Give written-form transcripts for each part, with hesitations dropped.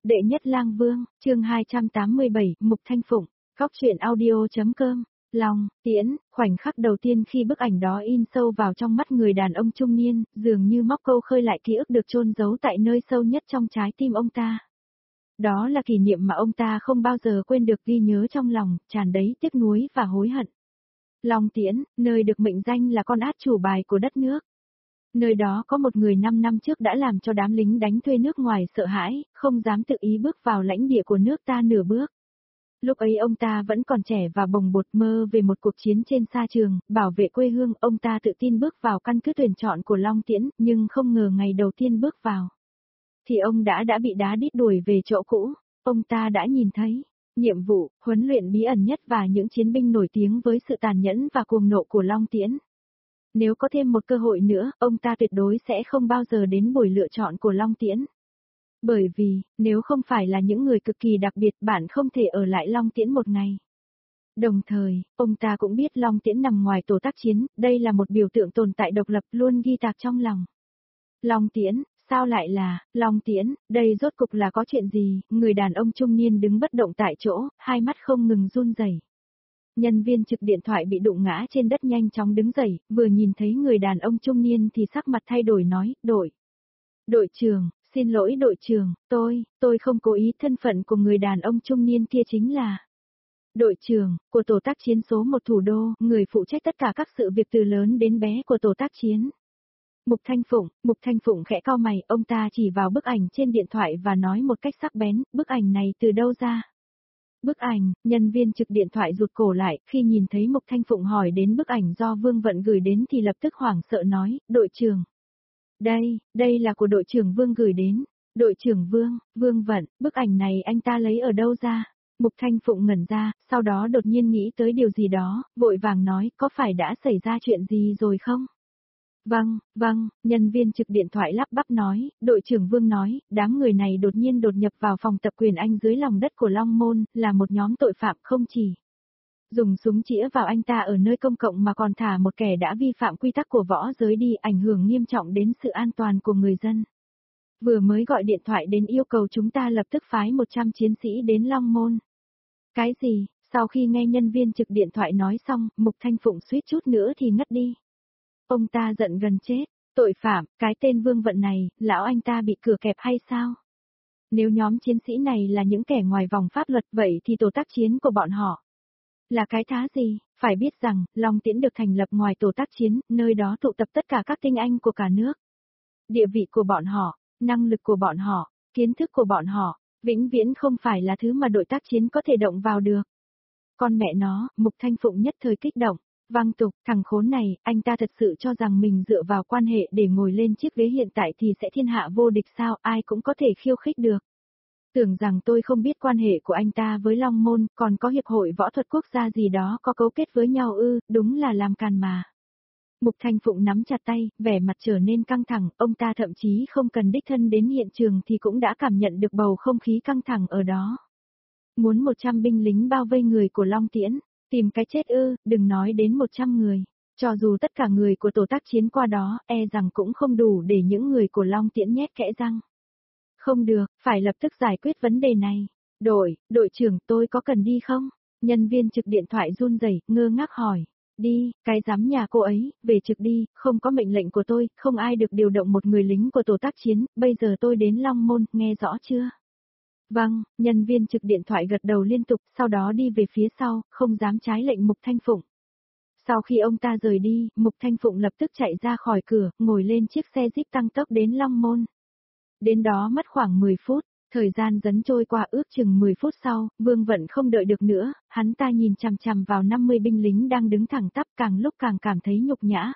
Đệ nhất lang vương, chương 287, Mục Thanh Phụng, Góc truyện audio.com, Long, Tiễn, khoảnh khắc đầu tiên khi bức ảnh đó in sâu vào trong mắt người đàn ông trung niên, dường như móc câu khơi lại ký ức được chôn giấu tại nơi sâu nhất trong trái tim ông ta. Đó là kỷ niệm mà ông ta không bao giờ quên được, ghi nhớ trong lòng, tràn đầy tiếc nuối và hối hận. Long Tiễn, nơi được mệnh danh là con át chủ bài của đất nước. Nơi đó có một người 5 năm trước đã làm cho đám lính đánh thuê nước ngoài sợ hãi, không dám tự ý bước vào lãnh địa của nước ta nửa bước. Lúc ấy ông ta vẫn còn trẻ và bồng bột, mơ về một cuộc chiến trên sa trường, bảo vệ quê hương. Ông ta tự tin bước vào căn cứ tuyển chọn của Long Tiễn, nhưng không ngờ ngày đầu tiên bước vào thì ông đã bị đá đít đuổi về chỗ cũ. Ông ta đã nhìn thấy nhiệm vụ, huấn luyện bí ẩn nhất và những chiến binh nổi tiếng với sự tàn nhẫn và cuồng nộ của Long Tiễn. Nếu có thêm một cơ hội nữa, ông ta tuyệt đối sẽ không bao giờ đến buổi lựa chọn của Long Tiễn. Bởi vì, nếu không phải là những người cực kỳ đặc biệt, bạn không thể ở lại Long Tiễn một ngày. Đồng thời, ông ta cũng biết Long Tiễn nằm ngoài tổ tác chiến, đây là một biểu tượng tồn tại độc lập, luôn ghi tạc trong lòng. Long Tiễn, sao lại là Long Tiễn, đây rốt cục là có chuyện gì? Người đàn ông trung niên đứng bất động tại chỗ, hai mắt không ngừng run rẩy. Nhân viên trực điện thoại bị đụng ngã trên đất nhanh chóng đứng dậy, vừa nhìn thấy người đàn ông trung niên thì sắc mặt thay đổi, nói, đội trưởng, xin lỗi đội trưởng, tôi không cố ý. Thân phận của người đàn ông trung niên kia chính là đội trưởng của tổ tác chiến số 1 thủ đô, người phụ trách tất cả các sự việc từ lớn đến bé của tổ tác chiến. Mục Thanh Phụng khẽ cau mày, ông ta chỉ vào bức ảnh trên điện thoại và nói một cách sắc bén, bức ảnh này từ đâu ra? Bức ảnh, nhân viên trực điện thoại rụt cổ lại, khi nhìn thấy Mục Thanh Phụng hỏi đến bức ảnh do Vương Vận gửi đến thì lập tức hoảng sợ nói, đội trưởng. Đây là của đội trưởng Vương gửi đến. Đội trưởng Vương Vận, bức ảnh này anh ta lấy ở đâu ra? Mục Thanh Phụng ngẩn ra, sau đó đột nhiên nghĩ tới điều gì đó, vội vàng nói, có phải đã xảy ra chuyện gì rồi không? Vâng, nhân viên trực điện thoại lắp bắp nói, đội trưởng Vương nói, đám người này đột nhiên đột nhập vào phòng tập quyền Anh dưới lòng đất của Long Môn, là một nhóm tội phạm, không chỉ dùng súng chĩa vào anh ta ở nơi công cộng mà còn thả một kẻ đã vi phạm quy tắc của võ giới đi, ảnh hưởng nghiêm trọng đến sự an toàn của người dân. Vừa mới gọi điện thoại đến yêu cầu chúng ta lập tức phái 100 chiến sĩ đến Long Môn. Cái gì? Sau khi nghe nhân viên trực điện thoại nói xong, Mục Thanh Phụng suýt chút nữa thì ngất đi. Ông ta giận gần chết, tội phạm, cái tên Vương Vận này, lão anh ta bị cửa kẹp hay sao? Nếu nhóm chiến sĩ này là những kẻ ngoài vòng pháp luật, vậy thì tổ tác chiến của bọn họ là cái thá gì? Phải biết rằng, Long Tiễn được thành lập ngoài tổ tác chiến, nơi đó tụ tập tất cả các tinh anh của cả nước. Địa vị của bọn họ, năng lực của bọn họ, kiến thức của bọn họ, vĩnh viễn không phải là thứ mà đội tác chiến có thể động vào được. Con mẹ nó, Mục Thanh Phụng nhất thời kích động. Văng tục, thằng khốn này, anh ta thật sự cho rằng mình dựa vào quan hệ để ngồi lên chiếc ghế hiện tại thì sẽ thiên hạ vô địch sao, ai cũng có thể khiêu khích được. Tưởng rằng tôi không biết quan hệ của anh ta với Long Môn, còn có hiệp hội võ thuật quốc gia gì đó có cấu kết với nhau ư, đúng là làm càn mà. Mục Thanh Phụng nắm chặt tay, vẻ mặt trở nên căng thẳng, ông ta thậm chí không cần đích thân đến hiện trường thì cũng đã cảm nhận được bầu không khí căng thẳng ở đó. Muốn 100 binh lính bao vây người của Long Tiễn. Tìm cái chết ư, đừng nói đến 100 người. Cho dù tất cả người của tổ tác chiến qua đó, e rằng cũng không đủ để những người của Long Tiễn nhét kẽ răng. Không được, phải lập tức giải quyết vấn đề này. Đội trưởng, tôi có cần đi không? Nhân viên trực điện thoại run rẩy, ngơ ngác hỏi. Đi, cái dám nhà cô ấy, về trực đi, không có mệnh lệnh của tôi, không ai được điều động một người lính của tổ tác chiến, bây giờ tôi đến Long Môn, nghe rõ chưa? Vâng, nhân viên trực điện thoại gật đầu liên tục, sau đó đi về phía sau, không dám trái lệnh Mục Thanh Phụng. Sau khi ông ta rời đi, Mục Thanh Phụng lập tức chạy ra khỏi cửa, ngồi lên chiếc xe Jeep tăng tốc đến Long Môn. Đến đó mất khoảng 10 phút, thời gian dần trôi qua, ước chừng 10 phút sau, Vương Vận không đợi được nữa, hắn ta nhìn chằm chằm vào 50 binh lính đang đứng thẳng tắp, càng lúc càng cảm thấy nhục nhã.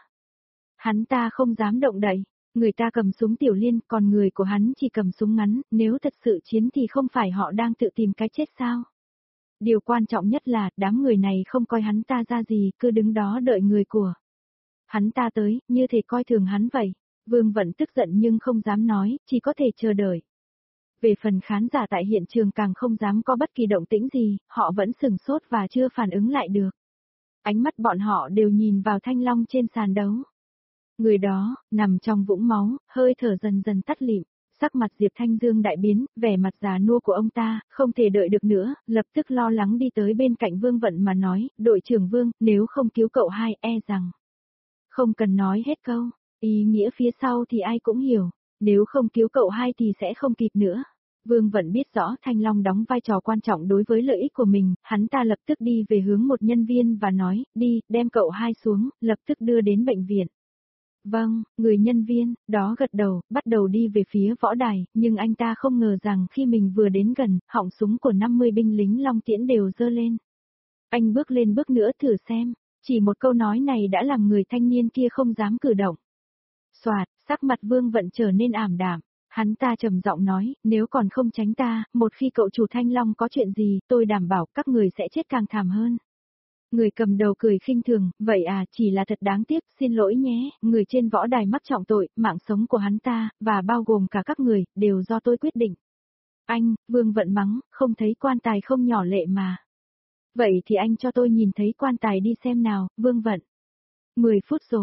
Hắn ta không dám động đậy. Người ta cầm súng tiểu liên, còn người của hắn chỉ cầm súng ngắn, nếu thật sự chiến thì không phải họ đang tự tìm cái chết sao? Điều quan trọng nhất là, đám người này không coi hắn ta ra gì, cứ đứng đó đợi người của hắn ta tới, như thể coi thường hắn vậy. Vương Vận tức giận nhưng không dám nói, chỉ có thể chờ đợi. Về phần khán giả tại hiện trường càng không dám có bất kỳ động tĩnh gì, họ vẫn sửng sốt và chưa phản ứng lại được. Ánh mắt bọn họ đều nhìn vào Thanh Long trên sàn đấu. Người đó, nằm trong vũng máu, hơi thở dần dần tắt lịm, Sắc mặt Diệp Thanh Dương đại biến, vẻ mặt già nua của ông ta, không thể đợi được nữa, lập tức lo lắng đi tới bên cạnh Vương Vận mà nói, đội trưởng Vương, nếu không cứu cậu hai e rằng. Không cần nói hết câu, ý nghĩa phía sau thì ai cũng hiểu, nếu không cứu cậu hai thì sẽ không kịp nữa. Vương Vận biết rõ Thanh Long đóng vai trò quan trọng đối với lợi ích của mình, hắn ta lập tức đi về hướng một nhân viên và nói, đi, đem cậu hai xuống, lập tức đưa đến bệnh viện. Vâng, người nhân viên, đó gật đầu, bắt đầu đi về phía võ đài, nhưng anh ta không ngờ rằng khi mình vừa đến gần, họng súng của 50 binh lính Long Tiễn đều giơ lên. Anh bước lên bước nữa thử xem, chỉ một câu nói này đã làm người thanh niên kia không dám cử động. Soạt, sắc mặt Vương Vận trở nên ảm đạm. Hắn ta trầm giọng nói, nếu còn không tránh ta, một khi cậu chủ Thanh Long có chuyện gì, tôi đảm bảo các người sẽ chết càng thảm hơn. Người cầm đầu cười khinh thường, vậy à, chỉ là thật đáng tiếc, xin lỗi nhé, người trên võ đài mắc trọng tội, mạng sống của hắn ta, và bao gồm cả các người, đều do tôi quyết định. Anh, Vương Vận mắng, không thấy quan tài không nhỏ lệ mà. Vậy thì anh cho tôi nhìn thấy quan tài đi xem nào, Vương Vận. 10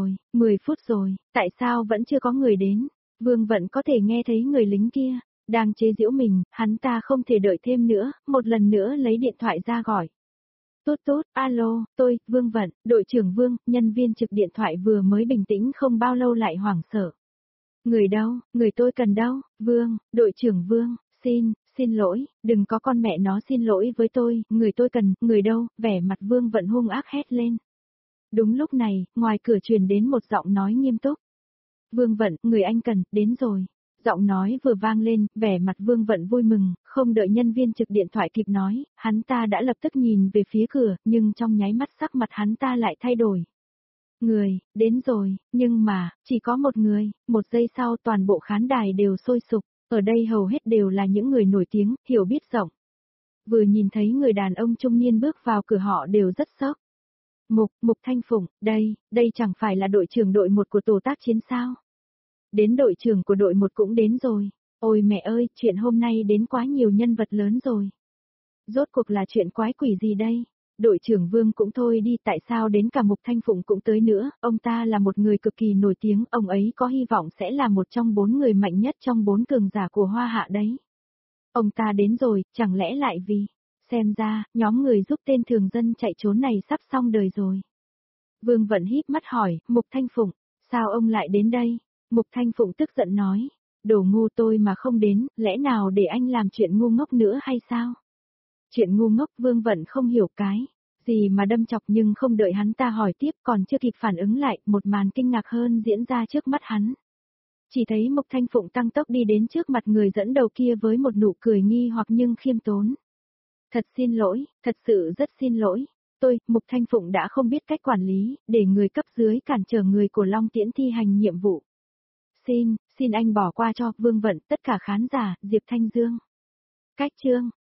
phút rồi, tại sao vẫn chưa có người đến? Vương Vận có thể nghe thấy người lính kia, đang chế giễu mình, hắn ta không thể đợi thêm nữa, một lần nữa lấy điện thoại ra gọi. Tốt tốt, alo, tôi, Vương Vận, đội trưởng Vương, nhân viên trực điện thoại vừa mới bình tĩnh không bao lâu lại hoảng sợ. Người đâu, người tôi cần đâu, Vương, đội trưởng Vương, xin lỗi, đừng có con mẹ nó xin lỗi với tôi, người tôi cần, người đâu, vẻ mặt Vương Vận hung ác hét lên. Đúng lúc này, ngoài cửa truyền đến một giọng nói nghiêm túc. Vương Vận, người anh cần, đến rồi. Giọng nói vừa vang lên, vẻ mặt Vương Vận vui mừng, không đợi nhân viên trực điện thoại kịp nói, hắn ta đã lập tức nhìn về phía cửa, nhưng trong nháy mắt sắc mặt hắn ta lại thay đổi. Người, đến rồi, nhưng mà, chỉ có một người, một giây sau toàn bộ khán đài đều sôi sục, ở đây hầu hết đều là những người nổi tiếng, hiểu biết rộng. Vừa nhìn thấy người đàn ông trung niên bước vào cửa họ đều rất sốc. Mục Thanh Phụng, đây chẳng phải là đội trưởng đội 1 của tổ tác chiến sao? Đến đội trưởng của đội 1 cũng đến rồi. Ôi mẹ ơi, chuyện hôm nay đến quá nhiều nhân vật lớn rồi. Rốt cuộc là chuyện quái quỷ gì đây? Đội trưởng Vương cũng thôi đi, tại sao đến cả Mục Thanh Phụng cũng tới nữa, ông ta là một người cực kỳ nổi tiếng, ông ấy có hy vọng sẽ là một trong 4 người mạnh nhất trong 4 cường giả của Hoa Hạ đấy. Ông ta đến rồi, chẳng lẽ lại vì... Xem ra, nhóm người giúp tên thường dân chạy trốn này sắp xong đời rồi. Vương Vận híp mắt hỏi, Mục Thanh Phụng, sao ông lại đến đây? Mục Thanh Phụng tức giận nói, đồ ngu tôi mà không đến, lẽ nào để anh làm chuyện ngu ngốc nữa hay sao? Chuyện ngu ngốc Vương Vận không hiểu cái gì mà đâm chọc, nhưng không đợi hắn ta hỏi tiếp còn chưa kịp phản ứng lại, một màn kinh ngạc hơn diễn ra trước mắt hắn. Chỉ thấy Mục Thanh Phụng tăng tốc đi đến trước mặt người dẫn đầu kia với một nụ cười nghi hoặc nhưng khiêm tốn. Thật xin lỗi, thật sự rất xin lỗi. Tôi, Mục Thanh Phụng đã không biết cách quản lý, để người cấp dưới cản trở người của Long Tiễn thi hành nhiệm vụ. Xin anh bỏ qua cho, Vương Vận, tất cả khán giả, Diệp Thanh Dương. Cách chương.